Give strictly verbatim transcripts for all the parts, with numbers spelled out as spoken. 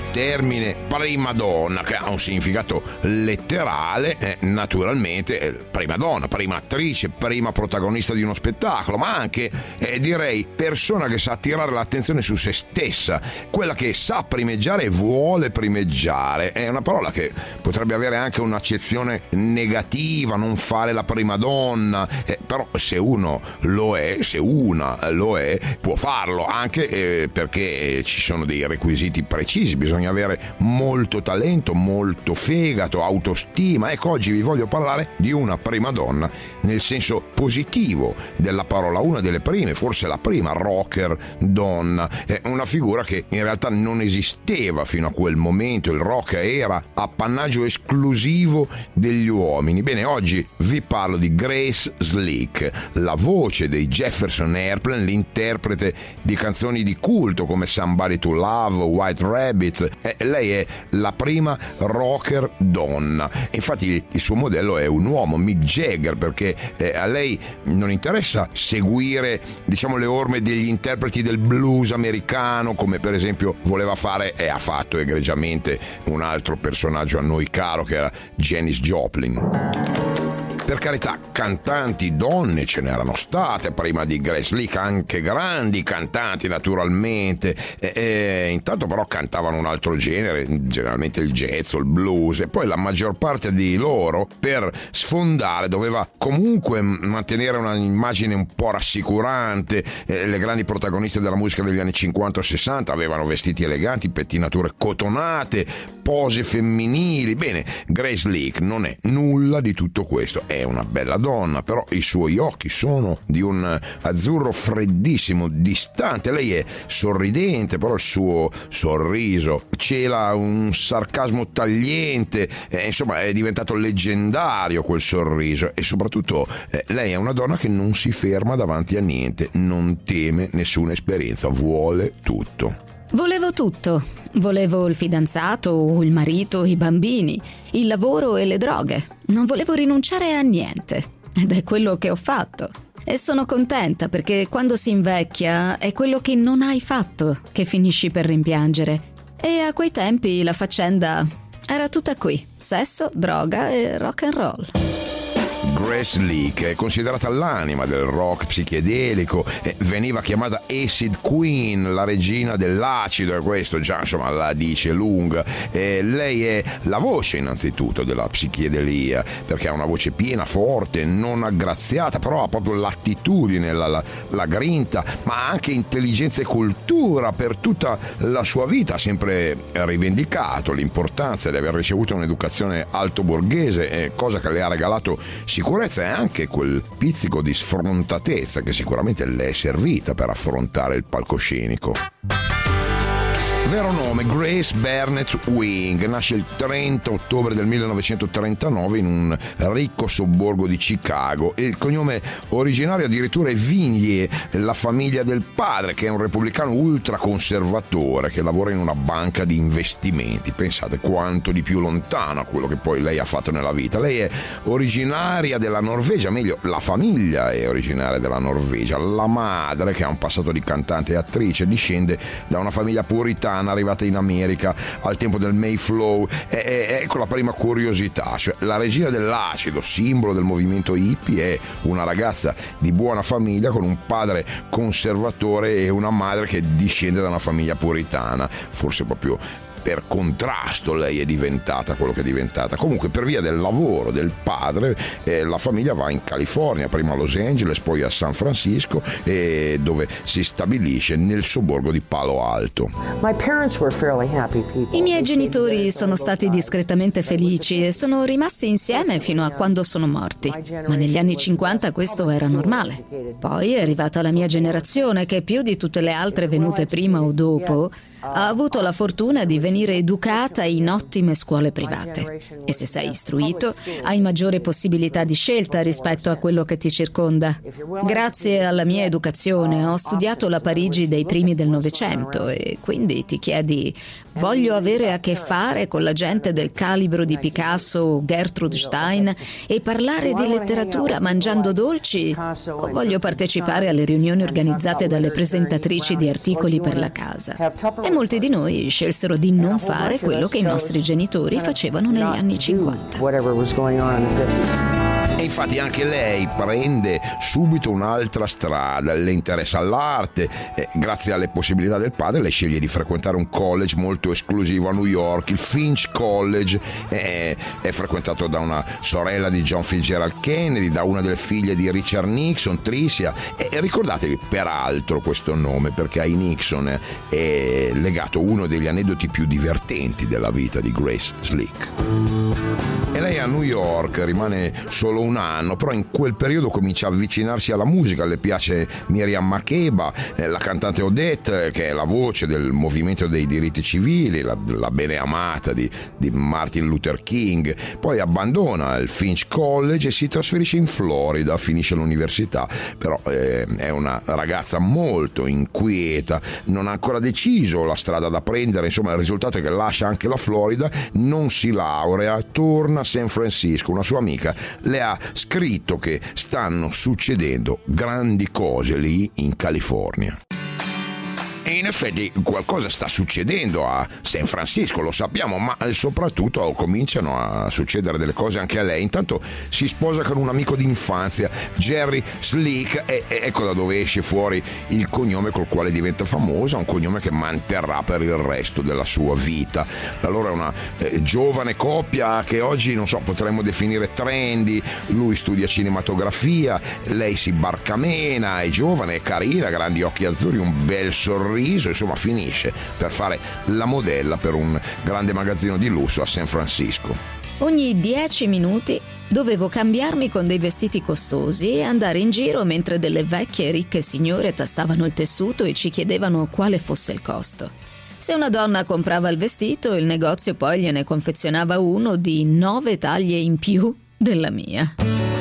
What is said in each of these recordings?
termine prima donna, che ha un significato letterale, eh, naturalmente eh, prima donna, prima attrice, prima protagonista di uno spettacolo, ma anche eh, direi persona che sa attirare l'attenzione su se stessa, quella che sa primeggiare e vuole primeggiare. È una parola che potrebbe avere anche un'accezione negativa, non fare la prima donna, eh, però se uno lo è, se una lo è, può farlo, anche eh, perché ci sono dei requisiti precisi, bisogna avere molto talento, molto fegato, autostima. Ecco, oggi vi voglio parlare di una prima donna nel senso positivo della parola, una delle prime, forse la prima rocker donna, è una figura che in realtà non esisteva fino a quel momento. Il rock era appannaggio esclusivo degli uomini. Bene, oggi vi parlo di Grace Slick, la voce dei Jefferson Airplane, l'interprete di canzoni di culto come Somebody to Love, White Rabbit. Eh, lei è la prima rocker donna. Infatti il suo modello è un uomo, Mick Jagger, perché eh, a lei non interessa seguire, diciamo, le orme degli interpreti del blues americano, come per esempio voleva fare e ha fatto egregiamente un altro personaggio a noi caro, che era Janis Joplin. Per carità, cantanti donne ce n'erano state prima di Grace Slick, anche grandi cantanti naturalmente, e, e, intanto però cantavano un altro genere, generalmente il jazz o il blues, e poi la maggior parte di loro per sfondare doveva comunque mantenere una immagine un po' rassicurante. Eh, le grandi protagoniste della musica degli anni cinquanta o sessanta avevano vestiti eleganti, pettinature cotonate, pose femminili. Bene, Grace Slick non è nulla di tutto questo. È una bella donna, però i suoi occhi sono di un azzurro freddissimo, distante. Lei è sorridente, però il suo sorriso cela un sarcasmo tagliente, eh, insomma è diventato leggendario quel sorriso. E soprattutto eh, lei è una donna che non si ferma davanti a niente, non teme nessuna esperienza, vuole tutto. Volevo tutto. Volevo il fidanzato o il marito, i bambini, il lavoro e le droghe. Non volevo rinunciare a niente. Ed è quello che ho fatto. E sono contenta perché quando si invecchia è quello che non hai fatto che finisci per rimpiangere. E a quei tempi la faccenda era tutta qui. Sesso, droga e rock and roll. Grace Slick è considerata l'anima del rock psichedelico, eh, veniva chiamata Acid Queen, la regina dell'acido, e questo già insomma la dice lunga. Eh, lei è la voce innanzitutto della psichedelia, perché ha una voce piena, forte, non aggraziata, però ha proprio l'attitudine, la, la, la grinta, ma anche intelligenza e cultura. Per tutta la sua vita ha sempre rivendicato l'importanza di aver ricevuto un'educazione altoborghese, eh, cosa che le ha regalato sicurezza e anche quel pizzico di sfrontatezza che sicuramente le è servita per affrontare il palcoscenico. Vero nome: Grace Burnett Wing. Nasce il trenta ottobre del millenovecentotrentanove in un ricco sobborgo di Chicago. Il cognome originario addirittura è Vignier, la famiglia del padre, che è un repubblicano ultraconservatore che lavora in una banca di investimenti. Pensate quanto di più lontano a quello che poi lei ha fatto nella vita. Lei è originaria della Norvegia, meglio, la famiglia è originaria della Norvegia. La madre, che ha un passato di cantante e attrice, discende da una famiglia puritana arrivata in America al tempo del Mayflower. E, e, ecco la prima curiosità, cioè la regina dell'acido, simbolo del movimento hippie, è una ragazza di buona famiglia con un padre conservatore e una madre che discende da una famiglia puritana. Forse proprio per contrasto lei è diventata quello che è diventata. Comunque, per via del lavoro del padre, eh, la famiglia va in California, prima a Los Angeles, poi a San Francisco, eh, dove si stabilisce nel sobborgo di Palo Alto. I miei genitori sono stati discretamente felici e sono rimasti insieme fino a quando sono morti. Ma negli anni cinquanta questo era normale. Poi è arrivata la mia generazione, che più di tutte le altre venute prima o dopo ha avuto la fortuna di venire educata in ottime scuole private. E se sei istruito, hai maggiore possibilità di scelta rispetto a quello che ti circonda. Grazie alla mia educazione ho studiato la Parigi dei primi del Novecento e quindi ti chiedi: voglio avere a che fare con la gente del calibro di Picasso o Gertrude Stein e parlare di letteratura mangiando dolci, o voglio partecipare alle riunioni organizzate dalle presentatrici di articoli per la casa? E molti di noi scelsero di non fare quello che i nostri genitori facevano negli anni cinquanta. E infatti anche lei prende subito un'altra strada, le interessa l'arte, e grazie alle possibilità del padre lei sceglie di frequentare un college molto esclusivo a New York, il Finch College, è, è frequentato da una sorella di John Fitzgerald Kennedy, da una delle figlie di Richard Nixon, Tricia, e, e ricordatevi peraltro questo nome perché ai Nixon è legato uno degli aneddoti più divertenti della vita di Grace Slick. E lei a New York rimane solo un anno, però in quel periodo comincia a avvicinarsi alla musica, le piace Miriam Makeba, eh, la cantante Odette, che è la voce del movimento dei diritti civili, la, la beneamata di, di Martin Luther King. Poi abbandona il Finch College e si trasferisce in Florida, finisce l'università, però eh, è una ragazza molto inquieta, non ha ancora deciso la strada da prendere, insomma il risultato è che lascia anche la Florida, non si laurea, torna a San Francisco. Una sua amica le ha scritto che stanno succedendo grandi cose lì in California. E in effetti qualcosa sta succedendo a San Francisco, lo sappiamo, ma soprattutto cominciano a succedere delle cose anche a lei. Intanto si sposa con un amico d'infanzia, Jerry Slick, e ecco da dove esce fuori il cognome col quale diventa famosa, un cognome che manterrà per il resto della sua vita. Allora è una eh, giovane coppia che oggi, non so, potremmo definire trendy. Lui studia cinematografia, lei si barcamena, è giovane, è carina, grandi occhi azzurri, un bel sorriso, insomma finisce per fare la modella per un grande magazzino di lusso a San Francisco. Ogni dieci minuti dovevo cambiarmi con dei vestiti costosi e andare in giro mentre delle vecchie ricche signore tastavano il tessuto e ci chiedevano quale fosse il costo. Se una donna comprava il vestito, il negozio poi gliene confezionava uno di nove taglie in più della mia.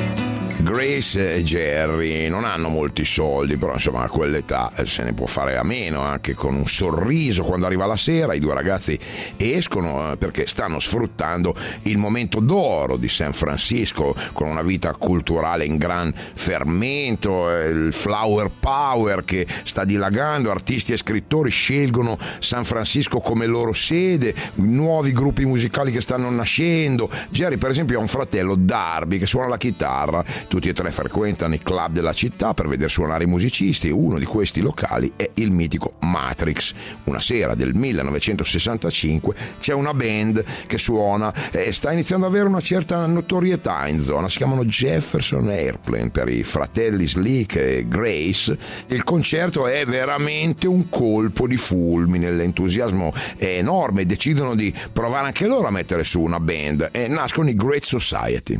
Grace e Jerry non hanno molti soldi, però insomma a quell'età se ne può fare a meno, anche con un sorriso quando arriva la sera. I due ragazzi escono perché stanno sfruttando il momento d'oro di San Francisco, con una vita culturale in gran fermento, il flower power che sta dilagando, artisti e scrittori scelgono San Francisco come loro sede, nuovi gruppi musicali che stanno nascendo. Jerry per esempio ha un fratello, Darby, che suona la chitarra. Tutti e tre frequentano i club della città per vedere suonare i musicisti. Uno di questi locali è il mitico Matrix. Una sera del millenovecentosessantacinque c'è una band che suona e sta iniziando ad avere una certa notorietà in zona. Si chiamano Jefferson Airplane per i fratelli Slick e Grace. Il concerto è veramente un colpo di fulmine, l'entusiasmo è enorme, decidono di provare anche loro a mettere su una band e nascono i Great Society.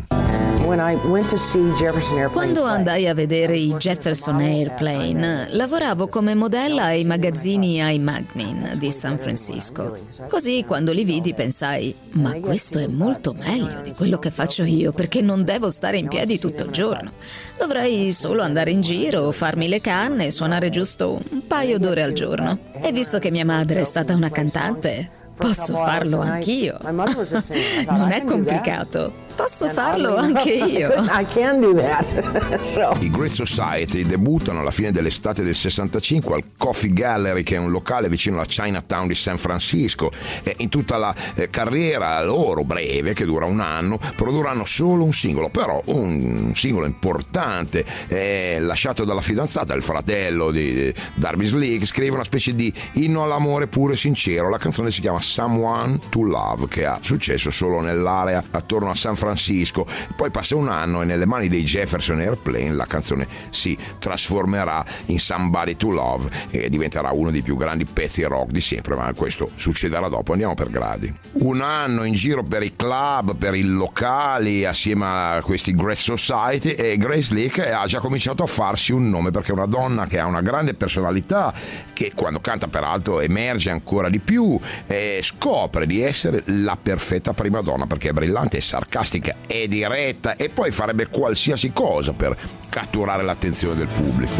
Quando andai a vedere i Jefferson Airplane, lavoravo come modella ai magazzini I Magnin di San Francisco. Così quando li vidi pensai, ma questo è molto meglio di quello che faccio io, perché non devo stare in piedi tutto il giorno. Dovrei solo andare in giro, farmi le canne e suonare giusto un paio d'ore al giorno. E visto che mia madre è stata una cantante, posso farlo anch'io. Non è complicato. Posso farlo anche io. I can do that. So. I Great Society debuttano alla fine dell'estate del sessantacinque al Coffee Gallery, che è un locale vicino alla Chinatown di San Francisco. E in tutta la eh, carriera loro breve, che dura un anno, produrranno solo un singolo, però un singolo importante, eh, lasciato dalla fidanzata, il fratello di Darby Slick. Scrive una specie di inno all'amore puro e sincero. La canzone si chiama Someone to Love, che ha successo solo nell'area attorno a San Francisco. Francisco. Poi passa un anno e nelle mani dei Jefferson Airplane la canzone si trasformerà in Somebody to Love e diventerà uno dei più grandi pezzi rock di sempre, ma questo succederà dopo. Andiamo per gradi. Un anno in giro per i club, per i locali, assieme a questi Great Society, e Grace Slick ha già cominciato a farsi un nome, perché è una donna che ha una grande personalità, che quando canta peraltro emerge ancora di più e scopre di essere la perfetta prima donna, perché è brillante, è sarcastica, è diretta e poi farebbe qualsiasi cosa per catturare l'attenzione del pubblico.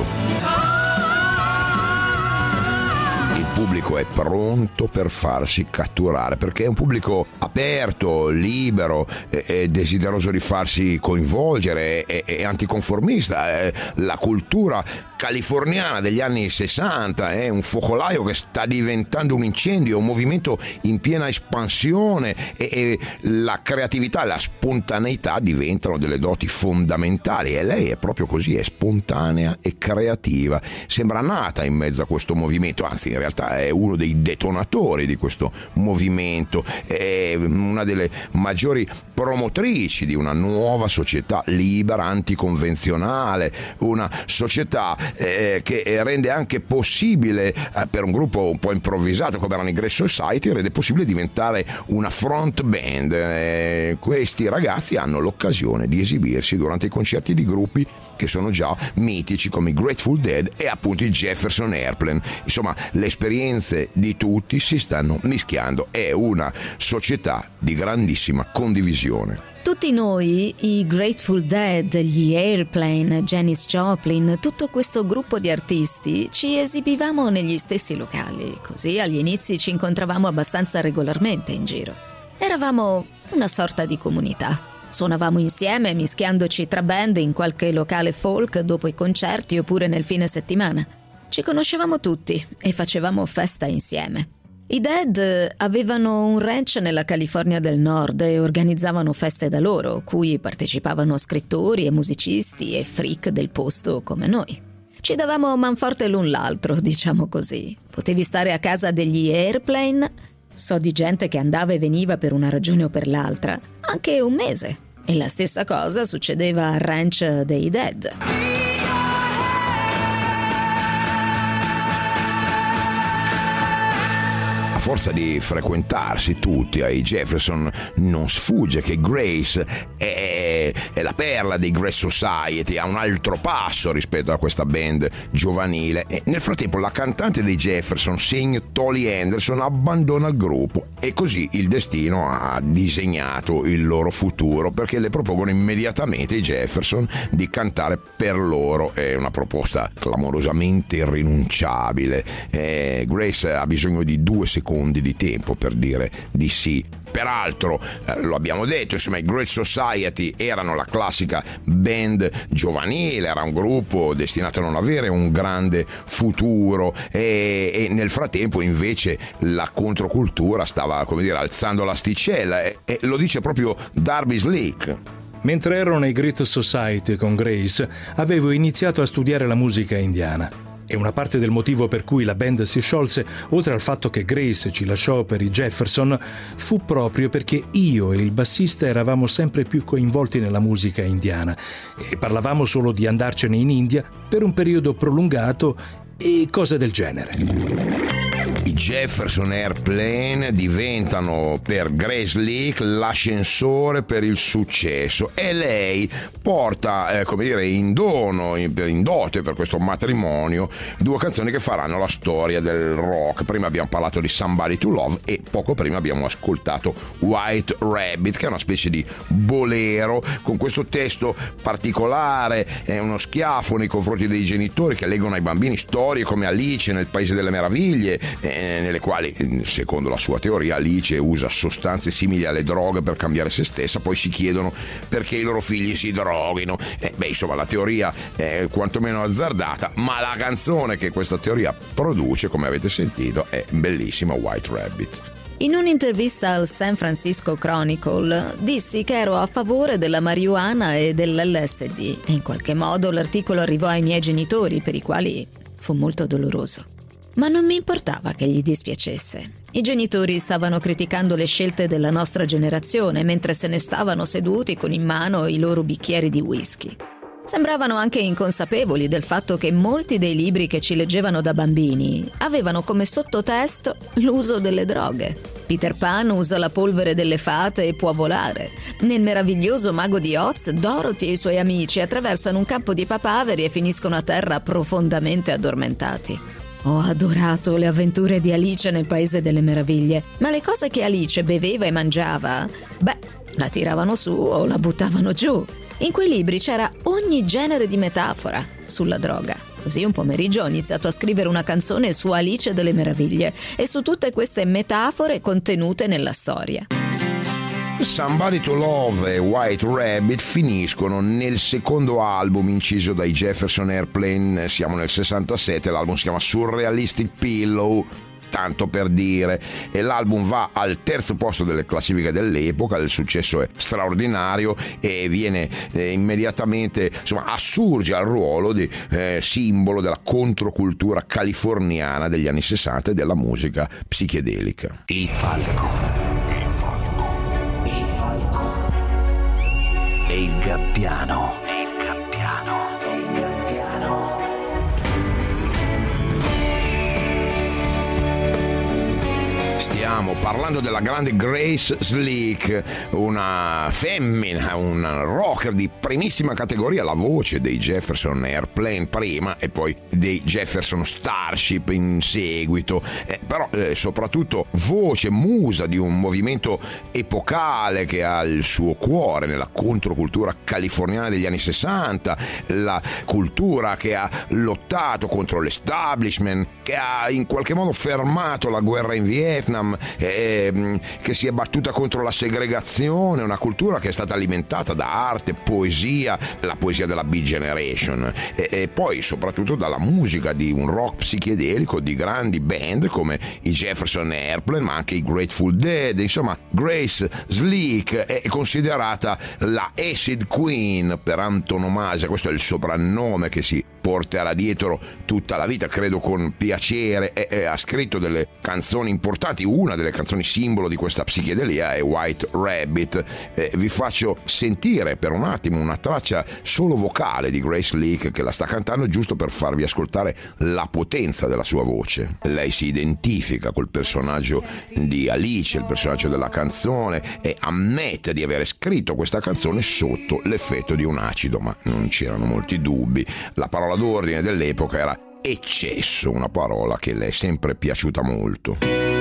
Il pubblico è pronto per farsi catturare, perché è un pubblico aperto, libero, è, è desideroso di farsi coinvolgere, è, è anticonformista, è, la cultura californiana degli anni sessanta, è un focolaio che sta diventando un incendio, un movimento in piena espansione e, e la creatività e la spontaneità diventano delle doti fondamentali e lei è proprio così, è spontanea e creativa, sembra nata in mezzo a questo movimento, anzi in realtà è uno dei detonatori di questo movimento, è una delle maggiori promotrici di una nuova società libera, anticonvenzionale, una società eh, che rende anche possibile eh, per un gruppo un po' improvvisato come erano i Grace Society, rende possibile diventare una front band. Eh, questi ragazzi hanno l'occasione di esibirsi durante i concerti di gruppi che sono già mitici come i Grateful Dead e appunto i Jefferson Airplane. Insomma, le esperienze di tutti si stanno mischiando, è una società di grandissima condivisione. Tutti noi, i Grateful Dead, gli Airplane, Janis Joplin, tutto questo gruppo di artisti, ci esibivamo negli stessi locali, così agli inizi ci incontravamo abbastanza regolarmente in giro. Eravamo una sorta di comunità. Suonavamo insieme, mischiandoci tra band in qualche locale folk dopo i concerti oppure nel fine settimana. Ci conoscevamo tutti e facevamo festa insieme. I Dead avevano un ranch nella California del Nord e organizzavano feste da loro, cui partecipavano scrittori e musicisti e freak del posto come noi. Ci davamo manforte l'un l'altro, diciamo così. Potevi stare a casa degli Airplane, so di gente che andava e veniva per una ragione o per l'altra, anche un mese. E la stessa cosa succedeva al ranch dei Dead. A forza di frequentarsi tutti ai Jefferson non sfugge che Grace è, è la perla dei Grace Society, ha un altro passo rispetto a questa band giovanile e nel frattempo la cantante dei Jefferson, Sing Tolly Anderson, abbandona il gruppo e così il destino ha disegnato il loro futuro perché le propongono immediatamente i Jefferson di cantare per loro. È una proposta clamorosamente irrinunciabile. eh, Grace ha bisogno di due secondi di tempo per dire di sì. Peraltro, eh, lo abbiamo detto, insomma, i Great Society erano la classica band giovanile, era un gruppo destinato a non avere un grande futuro e, e nel frattempo invece la controcultura stava, come dire, alzando l'asticella e, e lo dice proprio Darby Slick. Mentre ero nei Great Society con Grace, avevo iniziato a studiare la musica indiana. E una parte del motivo per cui la band si sciolse, oltre al fatto che Grace ci lasciò per i Jefferson, fu proprio perché io e il bassista eravamo sempre più coinvolti nella musica indiana e parlavamo solo di andarcene in India per un periodo prolungato e cose del genere. I Jefferson Airplane diventano per Grace Slick l'ascensore per il successo e lei porta, eh, come dire, in dono, in, in dote per questo matrimonio, due canzoni che faranno la storia del rock. Prima abbiamo parlato di Somebody to Love e poco prima abbiamo ascoltato White Rabbit, che è una specie di bolero con questo testo particolare, è uno schiaffo nei confronti dei genitori che leggono ai bambini storie come Alice nel Paese delle Meraviglie, eh, nelle quali, secondo la sua teoria, Alice usa sostanze simili alle droghe per cambiare se stessa, poi si chiedono perché i loro figli si droghino. Eh, beh, insomma, la teoria è quantomeno azzardata, ma la canzone che questa teoria produce, come avete sentito, è bellissima, White Rabbit. In un'intervista al San Francisco Chronicle dissi che ero a favore della marijuana e dell'L S D e in qualche modo l'articolo arrivò ai miei genitori, per i quali fu molto doloroso. Ma non mi importava che gli dispiacesse. I genitori stavano criticando le scelte della nostra generazione mentre se ne stavano seduti con in mano i loro bicchieri di whisky. Sembravano anche inconsapevoli del fatto che molti dei libri che ci leggevano da bambini avevano come sottotesto l'uso delle droghe. Peter Pan usa la polvere delle fate e può volare. Nel meraviglioso Mago di Oz, Dorothy e i suoi amici attraversano un campo di papaveri e finiscono a terra profondamente addormentati. Ho adorato le avventure di Alice nel Paese delle Meraviglie, ma le cose che Alice beveva e mangiava, beh, la tiravano su o la buttavano giù. In quei libri c'era ogni genere di metafora sulla droga. Così un pomeriggio ho iniziato a scrivere una canzone su Alice delle Meraviglie e su tutte queste metafore contenute nella storia. Somebody to Love e White Rabbit finiscono nel secondo album inciso dai Jefferson Airplane, siamo nel sessantasette, l'album si chiama Surrealistic Pillow, tanto per dire, e l'album va al terzo posto delle classifiche dell'epoca. Il successo è straordinario e viene eh, immediatamente, insomma, assurge al ruolo di eh, simbolo della controcultura californiana degli anni sessanta e della musica psichedelica. Il falco, il falco, il falco e il gabbiano, e il gabbiano, e il gabbiano. Stiamo parlando della grande Grace Slick, una femmina, un rocker di primissima categoria, la voce dei Jefferson Airplane prima e poi dei Jefferson Starship in seguito, eh, però eh, soprattutto voce, musa di un movimento epocale che ha il suo cuore nella controcultura californiana degli anni sessanta, la cultura che ha lottato contro l'establishment, che ha in qualche modo fermato la guerra in Vietnam, eh, che si è battuta contro la segregazione, una cultura che è stata alimentata da arte, poesia, la poesia della Beat Generation e, e poi soprattutto dalla musica di un rock psichedelico di grandi band come i Jefferson Airplane, ma anche i Grateful Dead. Insomma, Grace Slick è considerata la Acid Queen per antonomasia, questo è il soprannome che si porterà dietro tutta la vita, credo con piacere, e, e ha scritto delle canzoni importanti. Una delle canzoni simbolo di questa psichedelia è White Rabbit. Eh, vi faccio sentire per un attimo una traccia solo vocale di Grace Slick che la sta cantando, giusto per farvi ascoltare la potenza della sua voce. Lei si identifica col personaggio di Alice, il personaggio della canzone, e ammette di avere scritto questa canzone sotto l'effetto di un acido, ma non c'erano molti dubbi. La parola d'ordine dell'epoca era eccesso, una parola che le è sempre piaciuta molto.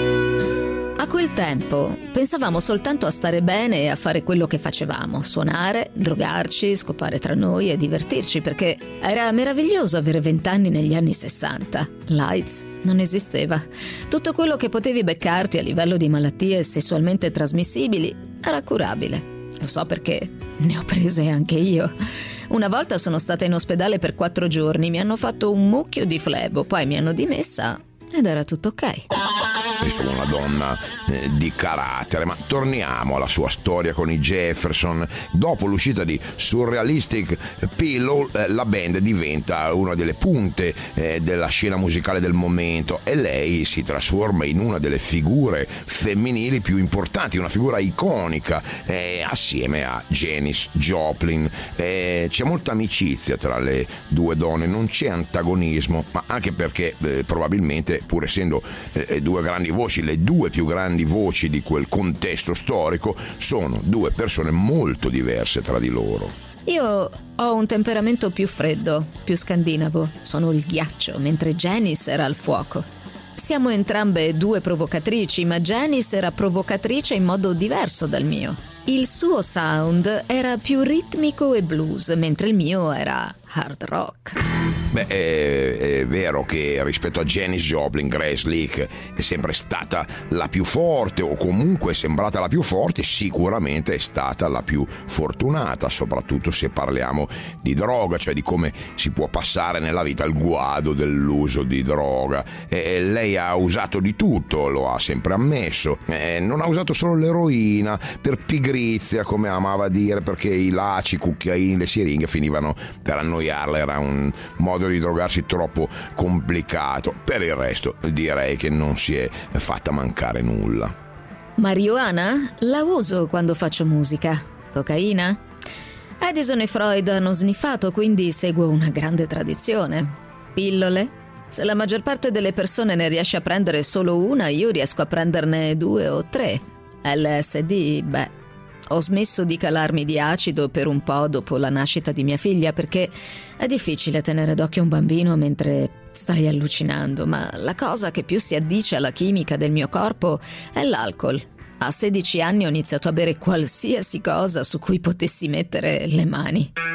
A quel tempo pensavamo soltanto a stare bene e a fare quello che facevamo, suonare, drogarci, scopare tra noi e divertirci, perché era meraviglioso avere vent'anni negli anni sessanta. L'AIDS non esisteva. Tutto quello che potevi beccarti a livello di malattie sessualmente trasmissibili era curabile. Lo so perché ne ho prese anche io. Una volta sono stata in ospedale per quattro giorni, mi hanno fatto un mucchio di flebo, poi mi hanno dimessa ed era tutto ok. Insomma, una donna eh, di carattere. Ma torniamo alla sua storia con i Jefferson. Dopo l'uscita di Surrealistic Pillow, eh, la band diventa una delle punte eh, della scena musicale del momento e lei si trasforma in una delle figure femminili più importanti, una figura iconica, eh, assieme a Janis Joplin. Eh, c'è molta amicizia tra le due donne, non c'è antagonismo, ma anche perché eh, probabilmente, pur essendo eh, due grandi voci, le due più grandi voci di quel contesto storico, sono due persone molto diverse tra di loro. Io ho un temperamento più freddo, più scandinavo. Sono il ghiaccio, mentre Janis era il fuoco. Siamo entrambe due provocatrici, ma Janis era provocatrice in modo diverso dal mio. Il suo sound era più ritmico e blues, mentre il mio era hard rock. Beh, è, è vero che rispetto a Janis Joplin, Grace Slick è sempre stata la più forte, o comunque è sembrata la più forte, sicuramente è stata la più fortunata, soprattutto se parliamo di droga, cioè di come si può passare nella vita il guado dell'uso di droga. E lei ha usato di tutto, lo ha sempre ammesso. E non ha usato solo l'eroina per pigrizia, come amava dire, perché i laci, i cucchiaini, le siringhe finivano per annoiarla, era un modo di drogarsi troppo complicato. Per il resto direi che non si è fatta mancare nulla. Marijuana? La uso quando faccio musica. Cocaina? Edison e Freud hanno sniffato, quindi seguo una grande tradizione. Pillole? Se la maggior parte delle persone ne riesce a prendere solo una, io riesco a prenderne due o tre. L S D, beh, ho smesso di calarmi di acido per un po' dopo la nascita di mia figlia, perché è difficile tenere d'occhio un bambino mentre stai allucinando, ma la cosa che più si addice alla chimica del mio corpo è l'alcol. A sedici anni ho iniziato a bere qualsiasi cosa su cui potessi mettere le mani.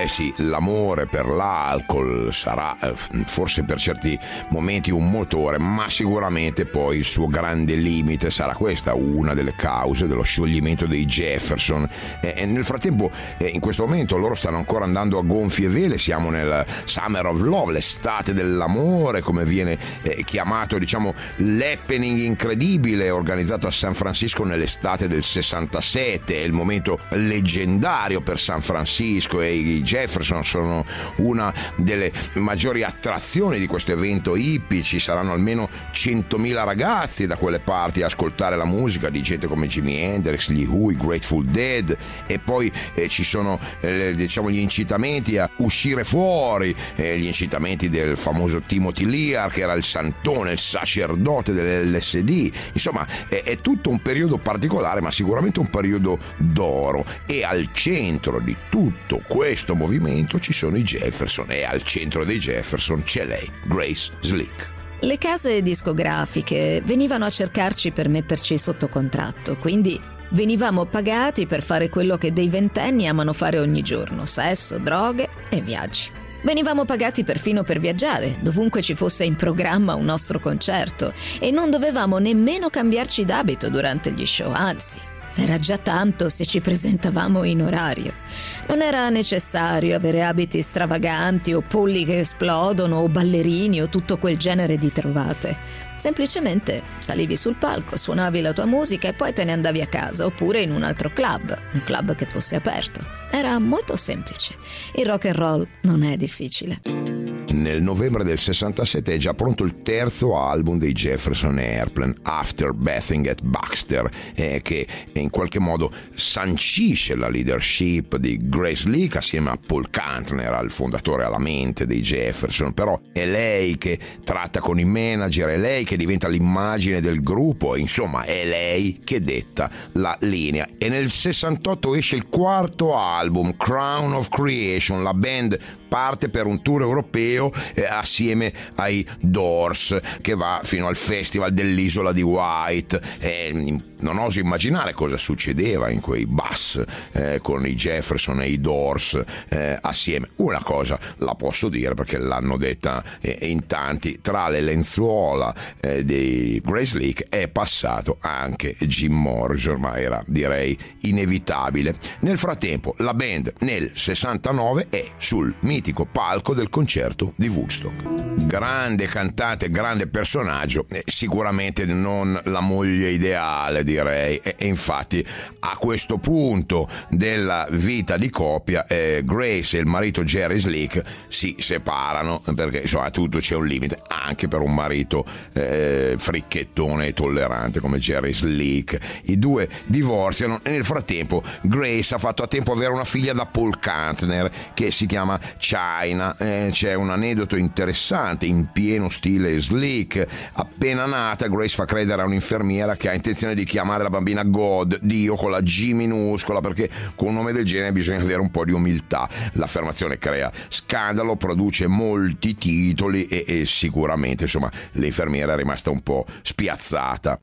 Eh sì, l'amore per l'alcol sarà eh, forse per certi momenti un motore, ma sicuramente poi il suo grande limite sarà questa, una delle cause dello scioglimento dei Jefferson. E, e nel frattempo, eh, in questo momento loro stanno ancora andando a gonfie vele, siamo nel Summer of Love, l'estate dell'amore, come viene eh, chiamato, diciamo, l'happening incredibile organizzato a San Francisco nell'estate del sessantasette, è il momento leggendario per San Francisco e i Jefferson sono una delle maggiori attrazioni di questo evento hippie. Ci saranno almeno centomila ragazzi da quelle parti a ascoltare la musica di gente come Jimi Hendrix, gli Who, i Grateful Dead, e poi eh, ci sono eh, diciamo gli incitamenti a uscire fuori, eh, gli incitamenti del famoso Timothy Lear, che era il santone, il sacerdote dell'L S D. Insomma, è, è tutto un periodo particolare, ma sicuramente un periodo d'oro, e al centro di tutto questo movimento ci sono i Jefferson, e al centro dei Jefferson c'è lei, Grace Slick. Le case discografiche venivano a cercarci per metterci sotto contratto, quindi venivamo pagati per fare quello che dei ventenni amano fare ogni giorno: sesso, droghe e viaggi. Venivamo pagati perfino per viaggiare, dovunque ci fosse in programma un nostro concerto, e non dovevamo nemmeno cambiarci d'abito durante gli show, anzi, era già tanto se ci presentavamo in orario. Non era necessario avere abiti stravaganti o polli che esplodono o ballerini o tutto quel genere di trovate. Semplicemente salivi sul palco, suonavi la tua musica e poi te ne andavi a casa, oppure in un altro club, un club che fosse aperto. Era molto semplice. Il rock and roll non è difficile. Nel novembre del sessantasette è già pronto il terzo album dei Jefferson Airplane, After Bathing at Baxter, eh, che in qualche modo sancisce la leadership di Grace Slick assieme a Paul Kantner, al fondatore alla mente dei Jefferson. Però è lei che tratta con i manager, è lei che diventa l'immagine del gruppo, insomma è lei che detta la linea. E nel sessantotto esce il quarto album, Crown of Creation. La band parte per un tour europeo eh, assieme ai Doors, che va fino al festival dell'isola di White. Eh, non oso immaginare cosa succedeva in quei bus eh, con i Jefferson e i Doors eh, assieme. Una cosa la posso dire perché l'hanno detta eh, in tanti: tra le lenzuola eh, di Grace Slick è passato anche Jim Morrison, ma era, direi, inevitabile. Nel frattempo la band nel sessantanove è sul mitico palco del concerto di Woodstock. Grande cantante, grande personaggio, eh, sicuramente non la moglie ideale, direi, e, e infatti a questo punto della vita di coppia eh, Grace e il marito Jerry Slick si separano, perché insomma a tutto c'è un limite, anche per un marito eh, fricchettone e tollerante come Jerry Slick. I due divorziano e nel frattempo Grace ha fatto a tempo a avere una figlia da Paul Kantner che si chiama China. Eh, c'è un aneddoto interessante in pieno stile Slick. Appena nata, Grace fa credere a un'infermiera che ha intenzione di chiamare la bambina God, Dio con la G minuscola, perché con un nome del genere bisogna avere un po' di umiltà. L'affermazione crea scandalo, produce molti titoli e, e sicuramente insomma l'infermiera è rimasta un po' spiazzata.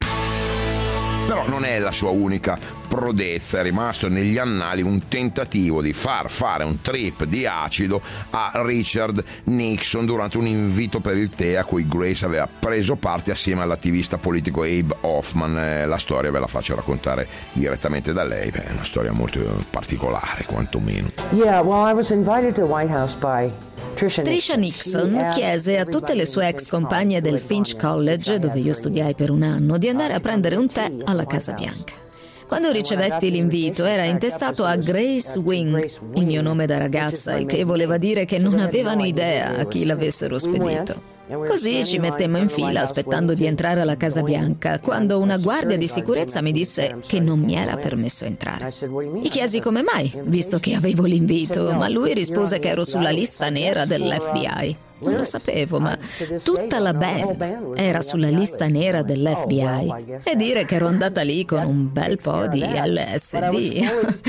Però non è la sua unica prodezza, è rimasto negli annali un tentativo di far fare un trip di acido a Richard Nixon durante un invito per il tè a cui Grace aveva preso parte assieme all'attivista politico Abe Hoffman. Eh, la storia ve la faccio raccontare direttamente da lei. Beh, è una storia molto particolare, quantomeno. Yeah, well, I was invited to the White House by Tricia Nixon chiese a tutte le sue ex compagne del Finch College, dove io studiai per un anno, di andare a prendere un tè alla Casa Bianca. Quando ricevetti l'invito era intestato a Grace Wing, il mio nome da ragazza, il che voleva dire che non avevano idea a chi l'avessero spedito. Così ci mettemmo in fila aspettando di entrare alla Casa Bianca, quando una guardia di sicurezza mi disse che non mi era permesso entrare. Gli chiesi come mai, visto che avevo l'invito, ma lui rispose che ero sulla lista nera dell'F B I. Non lo sapevo, ma tutta la band era sulla lista nera dell'F B I. E dire che ero andata lì con un bel po' di L S D.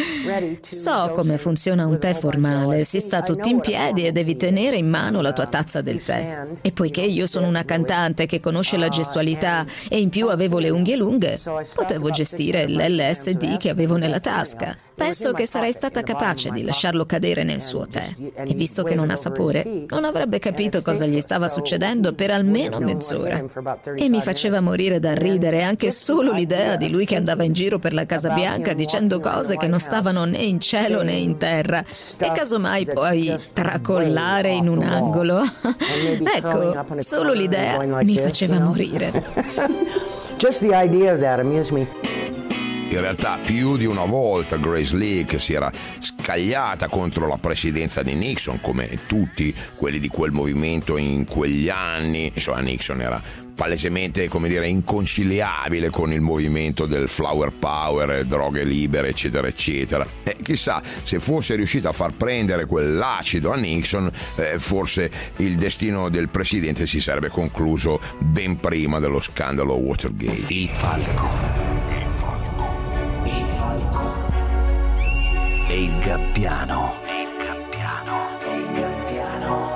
So come funziona un tè formale. Si sta tutti in piedi e devi tenere in mano la tua tazza del tè. E poiché io sono una cantante che conosce la gestualità e in più avevo le unghie lunghe, potevo gestire l'L S D che avevo nella tasca. Penso che sarei stata capace di lasciarlo cadere nel suo tè, e visto che non ha sapore, non avrebbe capito cosa gli stava succedendo per almeno mezz'ora. E mi faceva morire da ridere anche solo l'idea di lui che andava in giro per la Casa Bianca dicendo cose che non stavano né in cielo né in terra, e casomai poi tracollare in un angolo. Ecco, solo l'idea mi faceva morire. Just the idea of that amused me. In realtà più di una volta Grace Slick si era scagliata contro la presidenza di Nixon, come tutti quelli di quel movimento in quegli anni. Insomma, Nixon era palesemente, come dire, inconciliabile con il movimento del flower power, droghe libere, eccetera eccetera. E chissà, se fosse riuscita a far prendere quell'acido a Nixon, eh, forse il destino del presidente si sarebbe concluso ben prima dello scandalo Watergate. Il falco. Il falco e il gabbiano. E il gabbiano. E il gabbiano.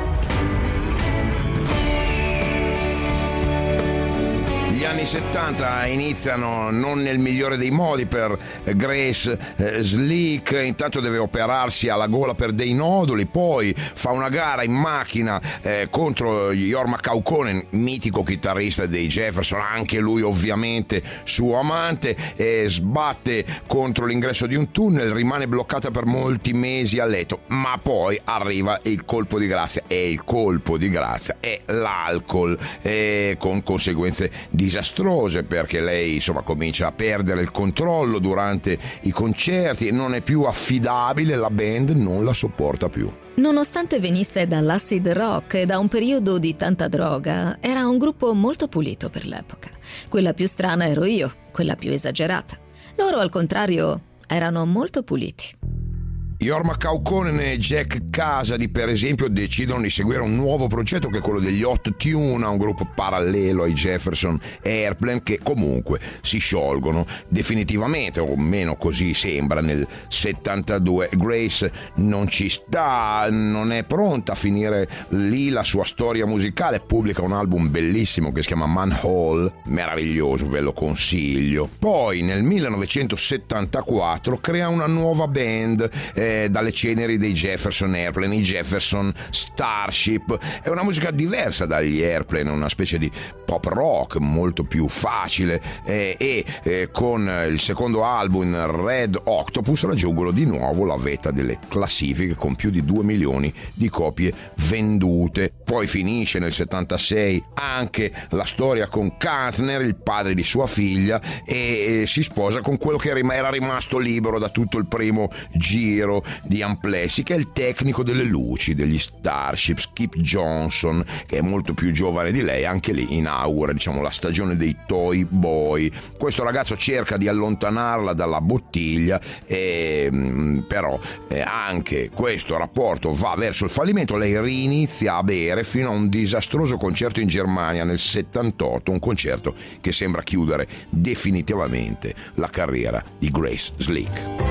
Gli anni settanta iniziano non nel migliore dei modi per Grace eh, Slick. Intanto deve operarsi alla gola per dei noduli, poi fa una gara in macchina eh, contro Jorma Kaukonen, mitico chitarrista dei Jefferson, anche lui ovviamente suo amante, e sbatte contro l'ingresso di un tunnel, rimane bloccata per molti mesi a letto, ma poi arriva il colpo di grazia, e il colpo di grazia è l'alcol, eh, con conseguenze disastrose, perché lei insomma comincia a perdere il controllo durante i concerti, non è più affidabile, la band non la sopporta più. Nonostante venisse dall'acid rock e da un periodo di tanta droga, era un gruppo molto pulito per l'epoca. Quella più strana ero io, quella più esagerata. Loro, al contrario, erano molto puliti. Jorma Kaukonen e Jack Casady, per esempio, decidono di seguire un nuovo progetto, che è quello degli Hot Tuna, un gruppo parallelo ai Jefferson Airplane, che comunque si sciolgono definitivamente, o meno così sembra, nel settantadue. Grace non ci sta, non è pronta a finire lì la sua storia musicale, pubblica un album bellissimo che si chiama Manhole, meraviglioso, ve lo consiglio. Poi nel millenovecentosettantaquattro crea una nuova band, eh, dalle ceneri dei Jefferson Airplane, i Jefferson Starship. È una musica diversa dagli Airplane, una specie di pop rock molto più facile, eh, e eh, con il secondo album Red Octopus raggiungono di nuovo la vetta delle classifiche con più di due milioni di copie vendute. Poi finisce nel settantasei anche la storia con Kantner, il padre di sua figlia, e eh, si sposa con quello che era rimasto libero da tutto il primo giro di Amplessi, che è il tecnico delle luci degli Starship, Skip Johnson, che è molto più giovane di lei. Anche lì inaugura, diciamo, la stagione dei Toy Boy. Questo ragazzo cerca di allontanarla dalla bottiglia, e, però eh, anche questo rapporto va verso il fallimento. Lei rinizia a bere fino a un disastroso concerto in Germania nel settantotto, un concerto che sembra chiudere definitivamente la carriera di Grace Slick.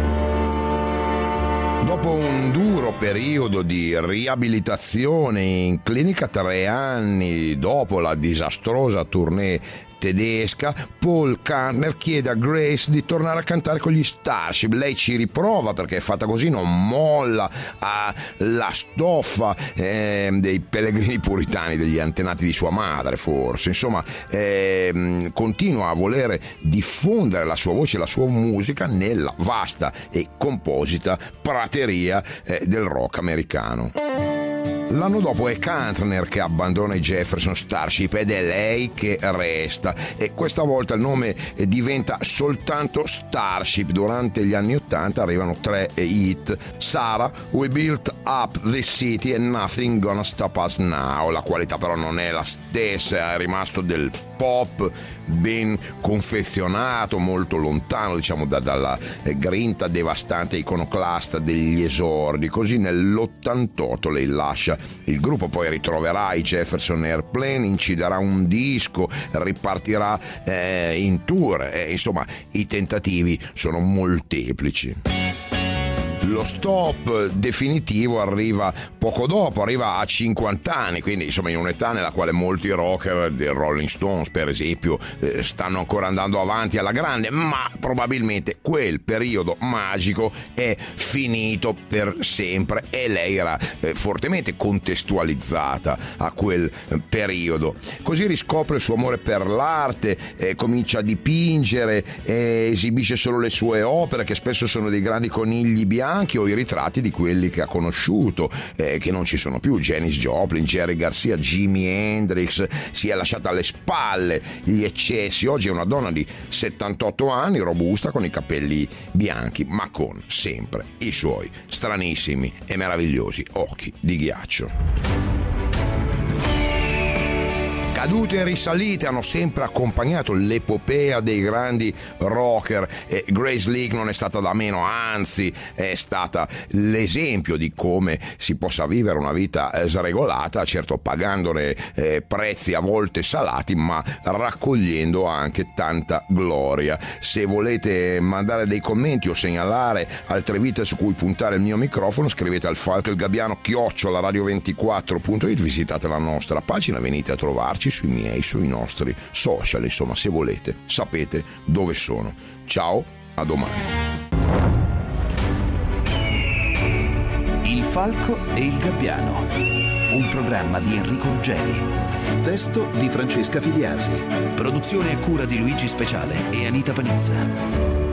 Dopo un duro periodo di riabilitazione in clinica, tre anni dopo la disastrosa tournée tedesca, Paul Kantner chiede a Grace di tornare a cantare con gli Starship. Lei ci riprova, perché è fatta così, non molla alla stoffa eh, dei pellegrini puritani, degli antenati di sua madre forse. Insomma, eh, continua a volere diffondere la sua voce e la sua musica nella vasta e composita prateria eh, del rock americano. L'anno dopo è Kantner che abbandona i Jefferson Starship ed è lei che resta, e questa volta il nome diventa soltanto Starship. Durante gli anni ottanta arrivano tre hit: Sarah, We Built Up the City e Nothing Gonna Stop Us Now. La qualità però non è la stessa, è rimasto del pop ben confezionato, molto lontano, diciamo, da, dalla grinta devastante iconoclasta degli esordi. Così nell'ottantotto lei lascia il gruppo, poi ritroverà i Jefferson Airplane, inciderà un disco, ripartirà eh, in tour, eh, insomma i tentativi sono molteplici. lo stop definitivo arriva poco dopo, arriva a cinquanta anni, quindi insomma in un'età nella quale molti rocker del Rolling Stones per esempio eh, stanno ancora andando avanti alla grande, ma probabilmente quel periodo magico è finito per sempre e lei era eh, fortemente contestualizzata a quel eh, periodo. Così riscopre il suo amore per l'arte, eh, comincia a dipingere, eh, esibisce solo le sue opere che spesso sono dei grandi conigli bianchi o i ritratti di quelli che ha conosciuto, eh, che non ci sono più: Janis Joplin, Jerry Garcia, Jimi Hendrix. Si è lasciata alle spalle gli eccessi. Oggi è una donna di settantotto anni, robusta, con i capelli bianchi, ma con sempre i suoi stranissimi e meravigliosi occhi di ghiaccio. Cadute e risalite hanno sempre accompagnato l'epopea dei grandi rocker e Grace Leak non è stata da meno, anzi è stata l'esempio di come si possa vivere una vita sregolata, certo pagandone eh, prezzi a volte salati, ma raccogliendo anche tanta gloria. Se volete mandare dei commenti o segnalare altre vite su cui puntare il mio microfono, scrivete al Falco il Gabbiano chiocciola radio ventiquattro punto it, visitate la nostra pagina, venite a trovarci sui miei, sui nostri social, insomma, se volete sapete dove sono. Ciao, a domani. Il Falco e il Gabbiano, un programma di Enrico Ruggeri, testo di Francesca Filiasi, produzione e cura di Luigi Speciale e Anita Panizza.